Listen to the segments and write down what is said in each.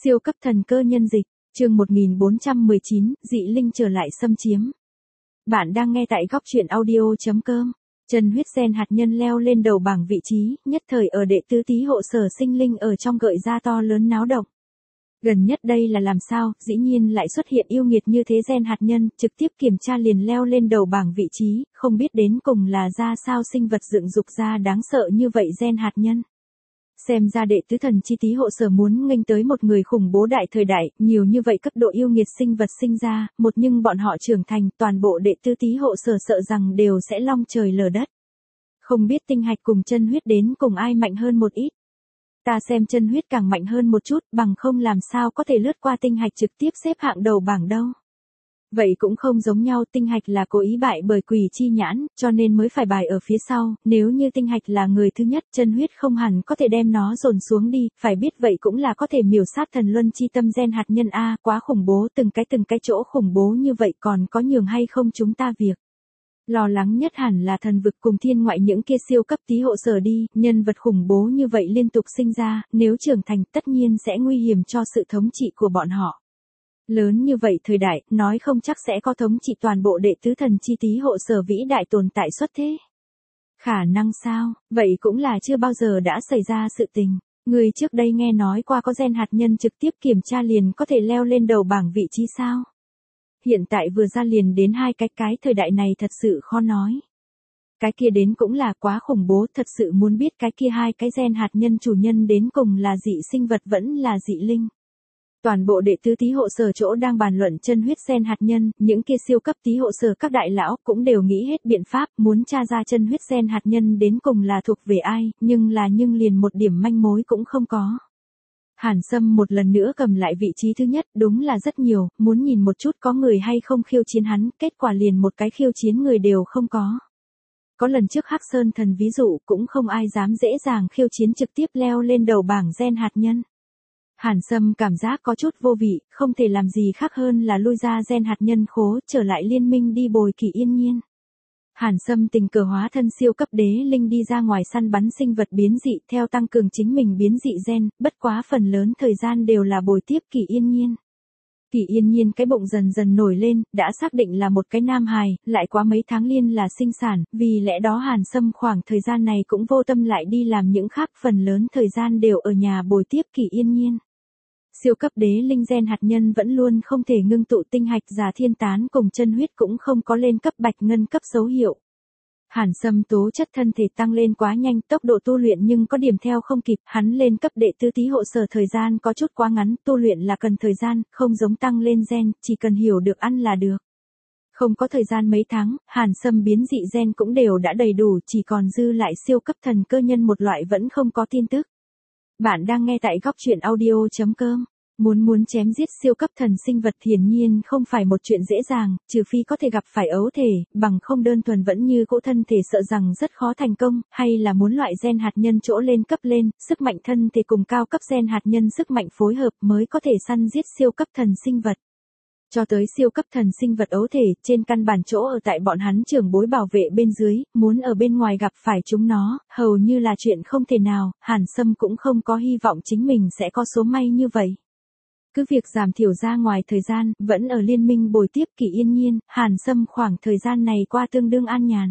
Siêu cấp thần cơ nhân dịch, chương 1419, dị linh trở lại xâm chiếm. Bạn đang nghe tại góc truyện audio.com. Chân huyết gen hạt nhân leo lên đầu bảng vị trí, nhất thời ở đệ tứ tý hộ sở sinh linh ở trong gợi ra to lớn náo động. Gần nhất đây là làm sao, dĩ nhiên lại xuất hiện yêu nghiệt như thế gen hạt nhân, trực tiếp kiểm tra liền leo lên đầu bảng vị trí, không biết đến cùng là ra sao sinh vật dựng dục ra đáng sợ như vậy gen hạt nhân. Xem ra đệ tứ thần chi tý hộ sở muốn nghênh tới một người khủng bố đại thời đại, nhiều như vậy cấp độ yêu nghiệt sinh vật sinh ra, một nhưng bọn họ trưởng thành, toàn bộ đệ tứ tý hộ sở sợ rằng đều sẽ long trời lở đất. Không biết tinh hạch cùng chân huyết đến cùng ai mạnh hơn một ít. Ta xem chân huyết càng mạnh hơn một chút, bằng không làm sao có thể lướt qua tinh hạch trực tiếp xếp hạng đầu bảng đâu. Vậy cũng không giống nhau, tinh hạch là cố ý bại bởi quỷ chi nhãn, cho nên mới phải bài ở phía sau, nếu như tinh hạch là người thứ nhất, chân huyết không hẳn có thể đem nó dồn xuống đi, phải biết vậy cũng là có thể miểu sát thần luân chi tâm gen hạt nhân a, quá khủng bố, từng cái chỗ khủng bố như vậy còn có nhường hay không chúng ta việc. Lo lắng nhất hẳn là thần vực cùng thiên ngoại những kia siêu cấp tý hộ sở đi, nhân vật khủng bố như vậy liên tục sinh ra, nếu trưởng thành tất nhiên sẽ nguy hiểm cho sự thống trị của bọn họ. Lớn như vậy thời đại, nói không chắc sẽ có thống trị toàn bộ đệ tứ thần chi tý hộ sở vĩ đại tồn tại xuất thế. Khả năng sao, vậy cũng là chưa bao giờ đã xảy ra sự tình. Người trước đây nghe nói qua có gen hạt nhân trực tiếp kiểm tra liền có thể leo lên đầu bảng vị trí sao? Hiện tại vừa ra liền đến hai cái thời đại này thật sự khó nói. Cái kia đến cũng là quá khủng bố, thật sự muốn biết cái kia hai cái gen hạt nhân chủ nhân đến cùng là dị sinh vật vẫn là dị linh. Toàn bộ đệ tứ tý hộ sở chỗ đang bàn luận chân huyết gen hạt nhân, những kia siêu cấp tý hộ sở các đại lão cũng đều nghĩ hết biện pháp muốn tra ra chân huyết gen hạt nhân đến cùng là thuộc về ai, nhưng liền một điểm manh mối cũng không có. Hàn Sâm một lần nữa cầm lại vị trí thứ nhất, đúng là rất nhiều, muốn nhìn một chút có người hay không khiêu chiến hắn, kết quả liền một cái khiêu chiến người đều không có. Có lần trước Hắc Sơn Thần ví dụ cũng không ai dám dễ dàng khiêu chiến trực tiếp leo lên đầu bảng gen hạt nhân. Hàn Sâm cảm giác có chút vô vị, không thể làm gì khác hơn là lui ra gen hạt nhân khố, trở lại liên minh đi bồi Kỷ Yên Nhiên. Hàn Sâm tình cờ hóa thân siêu cấp đế linh đi ra ngoài săn bắn sinh vật biến dị theo tăng cường chính mình biến dị gen, bất quá phần lớn thời gian đều là bồi tiếp Kỷ Yên Nhiên. Kỷ Yên Nhiên cái bụng dần dần nổi lên, đã xác định là một cái nam hài, lại quá mấy tháng liên là sinh sản, vì lẽ đó Hàn Sâm khoảng thời gian này cũng vô tâm lại đi làm những khác, phần lớn thời gian đều ở nhà bồi tiếp Kỷ Yên Nhiên. Siêu cấp đế linh gen hạt nhân vẫn luôn không thể ngưng tụ tinh hạch giả thiên tán cùng chân huyết cũng không có lên cấp bạch ngân cấp dấu hiệu. Hàn Sâm tố chất thân thể tăng lên quá nhanh, tốc độ tu luyện nhưng có điểm theo không kịp, hắn lên cấp đệ tứ tý hộ sở thời gian có chút quá ngắn, tu luyện là cần thời gian, không giống tăng lên gen, chỉ cần hiểu được ăn là được. Không có thời gian mấy tháng, Hàn Sâm biến dị gen cũng đều đã đầy đủ, chỉ còn dư lại siêu cấp thần cơ nhân một loại vẫn không có tin tức. Bạn đang nghe tại góc truyện audio.com. Muốn chém giết siêu cấp thần sinh vật hiển nhiên không phải một chuyện dễ dàng, trừ phi có thể gặp phải ấu thể, bằng không đơn thuần vẫn như cỗ thân thể sợ rằng rất khó thành công, hay là muốn loại gen hạt nhân chỗ lên cấp lên, sức mạnh thân thể cùng cao cấp gen hạt nhân sức mạnh phối hợp mới có thể săn giết siêu cấp thần sinh vật. Cho tới siêu cấp thần sinh vật ấu thể, trên căn bản chỗ ở tại bọn hắn trưởng bối bảo vệ bên dưới, muốn ở bên ngoài gặp phải chúng nó, hầu như là chuyện không thể nào, Hàn Sâm cũng không có hy vọng chính mình sẽ có số may như vậy. Cứ việc giảm thiểu ra ngoài thời gian, vẫn ở liên minh bồi tiếp Kỷ Yên Nhiên, Hàn Sâm khoảng thời gian này qua tương đương an nhàn.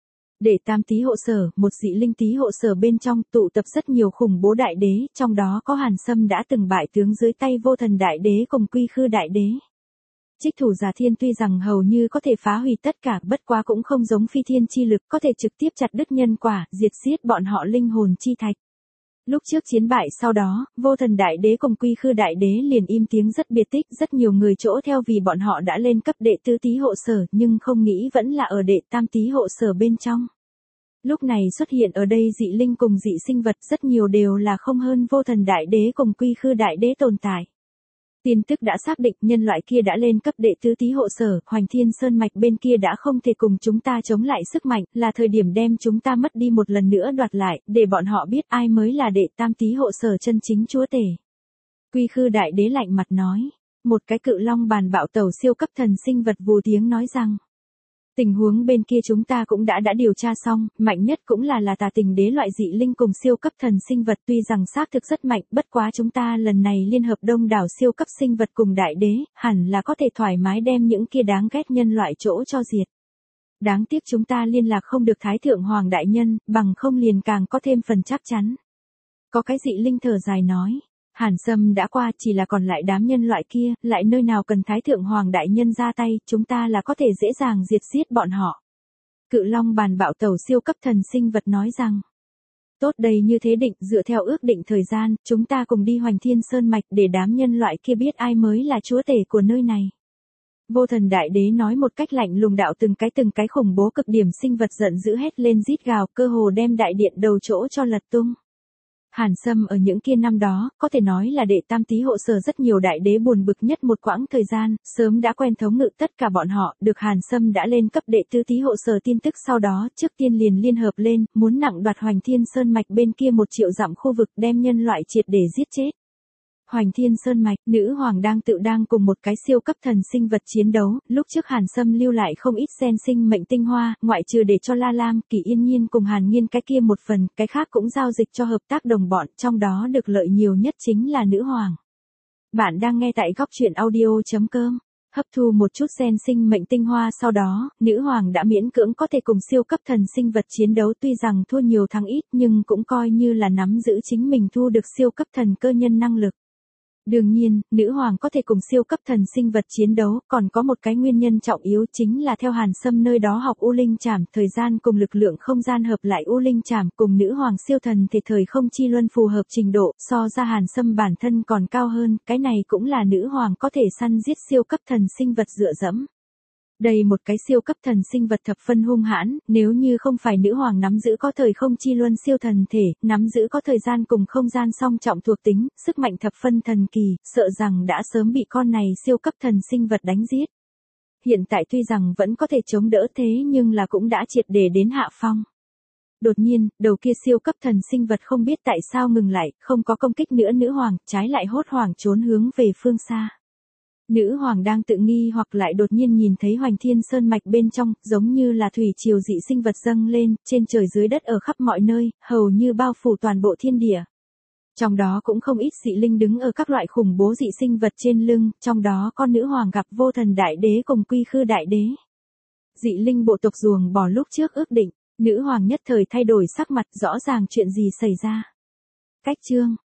Để tam tý hộ sở, một dị linh tý hộ sở bên trong tụ tập rất nhiều khủng bố đại đế, trong đó có Hàn Sâm đã từng bại tướng dưới tay vô thần đại đế cùng quy khư đại đế. Trích thủ giả thiên tuy rằng hầu như có thể phá hủy tất cả, bất quá cũng không giống phi thiên chi lực có thể trực tiếp chặt đứt nhân quả, diệt xiết bọn họ linh hồn chi thạch. Lúc trước chiến bại sau đó, vô thần đại đế cùng quy khư đại đế liền im tiếng rất biệt tích, rất nhiều người chỗ theo vì bọn họ đã lên cấp đệ tứ tý hộ sở nhưng không nghĩ vẫn là ở đệ tam tý hộ sở bên trong. Lúc này xuất hiện ở đây dị linh cùng dị sinh vật rất nhiều đều là không hơn vô thần đại đế cùng quy khư đại đế tồn tại. Tin tức đã xác định nhân loại kia đã lên cấp đệ tứ tý hộ sở, Hoành Thiên Sơn Mạch bên kia đã không thể cùng chúng ta chống lại sức mạnh, là thời điểm đem chúng ta mất đi một lần nữa đoạt lại, để bọn họ biết ai mới là đệ tam tý hộ sở chân chính chúa tể. Quy khư đại đế lạnh mặt nói, một cái cự long bàn bạo tàu siêu cấp thần sinh vật vù tiếng nói rằng. Tình huống bên kia chúng ta cũng đã điều tra xong, mạnh nhất cũng là tà tình đế loại dị linh cùng siêu cấp thần sinh vật, tuy rằng xác thực rất mạnh, bất quá chúng ta lần này liên hợp đông đảo siêu cấp sinh vật cùng đại đế, hẳn là có thể thoải mái đem những kia đáng ghét nhân loại chỗ cho diệt. Đáng tiếc chúng ta liên lạc không được Thái Thượng Hoàng đại nhân, bằng không liền càng có thêm phần chắc chắn. Có cái dị linh thở dài nói. Hàn Sâm đã qua, chỉ là còn lại đám nhân loại kia, lại nơi nào cần Thái Thượng Hoàng đại nhân ra tay, chúng ta là có thể dễ dàng diệt giết bọn họ. Cự Long bàn bạo tẩu siêu cấp thần sinh vật nói rằng, tốt đây như thế định, dựa theo ước định thời gian, chúng ta cùng đi Hoành Thiên Sơn Mạch để đám nhân loại kia biết ai mới là chúa tể của nơi này. Vô Thần Đại Đế nói một cách lạnh lùng, đạo từng cái khủng bố cực điểm sinh vật giận dữ hét lên rít gào, cơ hồ đem đại điện đầu chỗ cho lật tung. Hàn Sâm ở những kia năm đó, có thể nói là đệ tam tý hộ sở rất nhiều đại đế buồn bực nhất một quãng thời gian, sớm đã quen thống ngự tất cả bọn họ, được Hàn Sâm đã lên cấp đệ tứ tý hộ sở tin tức sau đó, trước tiên liền liên hợp lên, muốn nặng đoạt Hoành Thiên Sơn Mạch bên kia 1 triệu dặm khu vực, đem nhân loại triệt để giết chết. Hoành Thiên Sơn Mạch, nữ hoàng đang cùng một cái siêu cấp thần sinh vật chiến đấu, lúc trước Hàn Sâm lưu lại không ít sen sinh mệnh tinh hoa, ngoại trừ để cho La Lam, Kỳ Yên Nhiên cùng Hàn Nghiên cái kia một phần, cái khác cũng giao dịch cho hợp tác đồng bọn, trong đó được lợi nhiều nhất chính là nữ hoàng. Bạn đang nghe tại góc truyện audio.com. Hấp thu một chút sen sinh mệnh tinh hoa sau đó, nữ hoàng đã miễn cưỡng có thể cùng siêu cấp thần sinh vật chiến đấu, tuy rằng thua nhiều thắng ít nhưng cũng coi như là nắm giữ chính mình thu được siêu cấp thần cơ nhân năng lực. Đương nhiên, nữ hoàng có thể cùng siêu cấp thần sinh vật chiến đấu, còn có một cái nguyên nhân trọng yếu chính là theo Hàn Sâm nơi đó học U Linh Trảm, thời gian cùng lực lượng không gian hợp lại U Linh Trảm cùng nữ hoàng siêu thần thể thời không chi luân phù hợp trình độ, so ra Hàn Sâm bản thân còn cao hơn, cái này cũng là nữ hoàng có thể săn giết siêu cấp thần sinh vật dựa dẫm. Đây một cái siêu cấp thần sinh vật thập phân hung hãn, nếu như không phải nữ hoàng nắm giữ có thời không chi luân siêu thần thể, nắm giữ có thời gian cùng không gian song trọng thuộc tính, sức mạnh thập phân thần kỳ, sợ rằng đã sớm bị con này siêu cấp thần sinh vật đánh giết. Hiện tại tuy rằng vẫn có thể chống đỡ thế nhưng là cũng đã triệt để đến hạ phong. Đột nhiên, đầu kia siêu cấp thần sinh vật không biết tại sao ngừng lại, không có công kích nữa nữ hoàng, trái lại hốt hoảng trốn hướng về phương xa. Nữ hoàng đang tự nghi hoặc lại đột nhiên nhìn thấy Hoành Thiên Sơn Mạch bên trong, giống như là thủy triều dị sinh vật dâng lên, trên trời dưới đất ở khắp mọi nơi, hầu như bao phủ toàn bộ thiên địa. Trong đó cũng không ít dị linh đứng ở các loại khủng bố dị sinh vật trên lưng, trong đó con nữ hoàng gặp Vô Thần Đại Đế cùng Quy Khư Đại Đế. Dị linh bộ tộc ruồng bỏ lúc trước ước định, nữ hoàng nhất thời thay đổi sắc mặt, rõ ràng chuyện gì xảy ra. Cách chương